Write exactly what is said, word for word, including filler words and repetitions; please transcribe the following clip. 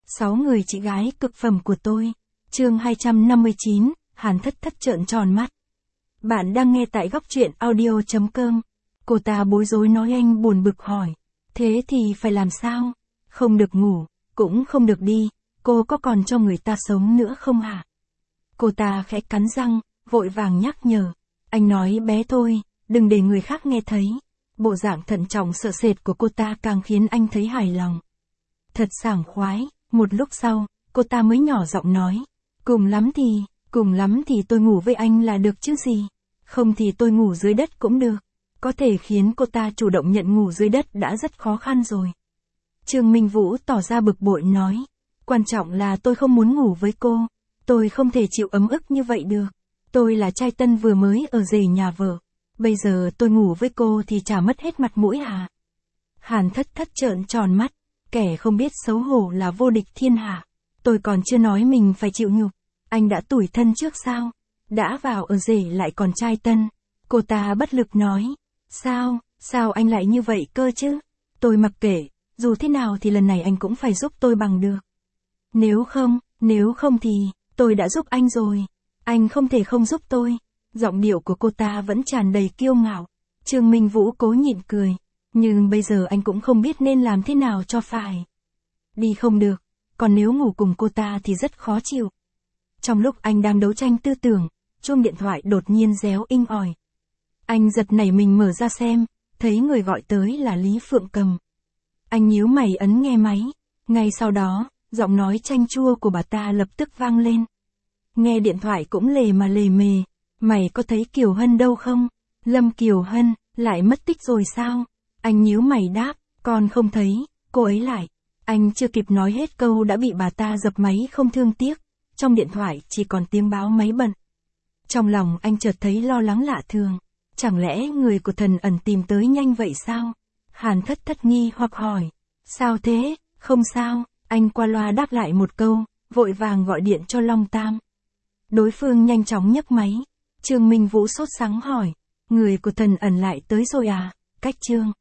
Sáu người chị gái cực phẩm của tôi. Chương hai trăm năm mươi chín, Hàn Thất Thất trợn tròn mắt. Bạn đang nghe tại góc truyện audio chấm com. Cô ta bối rối nói, anh buồn bực hỏi. Thế thì phải làm sao? Không được ngủ, cũng không được đi, cô có còn cho người ta sống nữa không hả? Cô ta khẽ cắn răng, vội vàng nhắc nhở. Anh nói bé thôi, đừng để người khác nghe thấy. Bộ dạng thận trọng sợ sệt của cô ta càng khiến anh thấy hài lòng. Thật sảng khoái, một lúc sau, cô ta mới nhỏ giọng nói. Cùng lắm thì, cùng lắm thì tôi ngủ với anh là được chứ gì. Không thì tôi ngủ dưới đất cũng được. Có thể khiến cô ta chủ động nhận ngủ dưới đất đã rất khó khăn rồi. Trương Minh Vũ tỏ ra bực bội nói. Quan trọng là tôi không muốn ngủ với cô. Tôi không thể chịu ấm ức như vậy được. Tôi là trai tân vừa mới ở rể nhà vợ. Bây giờ tôi ngủ với cô thì chả mất hết mặt mũi hả? Hàn Thất Thất trợn tròn mắt. Kẻ không biết xấu hổ là vô địch thiên hạ. Tôi còn chưa nói mình phải chịu nhục. Anh đã tủi thân trước sao? Đã vào ở rể lại còn trai tân. Cô ta bất lực nói. Sao, sao anh lại như vậy cơ chứ? Tôi mặc kệ, dù thế nào thì lần này anh cũng phải giúp tôi bằng được. Nếu không, nếu không thì, tôi đã giúp anh rồi. Anh không thể không giúp tôi. Giọng điệu của cô ta vẫn tràn đầy kiêu ngạo. Trương Minh Vũ cố nhịn cười. Nhưng bây giờ anh cũng không biết nên làm thế nào cho phải. Đi không được, còn nếu ngủ cùng cô ta thì rất khó chịu. Trong lúc anh đang đấu tranh tư tưởng, chuông điện thoại đột nhiên réo inh ỏi. Anh giật nảy mình mở ra xem, thấy người gọi tới là Lý Phượng Cầm. Anh nhíu mày ấn nghe máy. Ngay sau đó, giọng nói chanh chua của bà ta lập tức vang lên. Nghe điện thoại cũng lề mà lề mề. Mày có thấy Kiều Hân đâu không? Lâm Kiều Hân, lại mất tích rồi sao? Anh nhíu mày đáp, con không thấy, cô ấy lại. Anh chưa kịp nói hết câu đã bị bà ta dập máy không thương tiếc. Trong điện thoại chỉ còn tiếng báo máy bận. Trong lòng anh chợt thấy lo lắng lạ thường. Chẳng lẽ người của thần ẩn tìm tới nhanh vậy sao? Hàn Thất Thất nghi hoặc hỏi. Sao thế? Không sao, anh qua loa đáp lại một câu, vội vàng gọi điện cho Long Tam. Đối phương nhanh chóng nhấc máy. Trương Minh Vũ sốt sắng hỏi. Người của thần ẩn lại tới rồi à? Cách Trương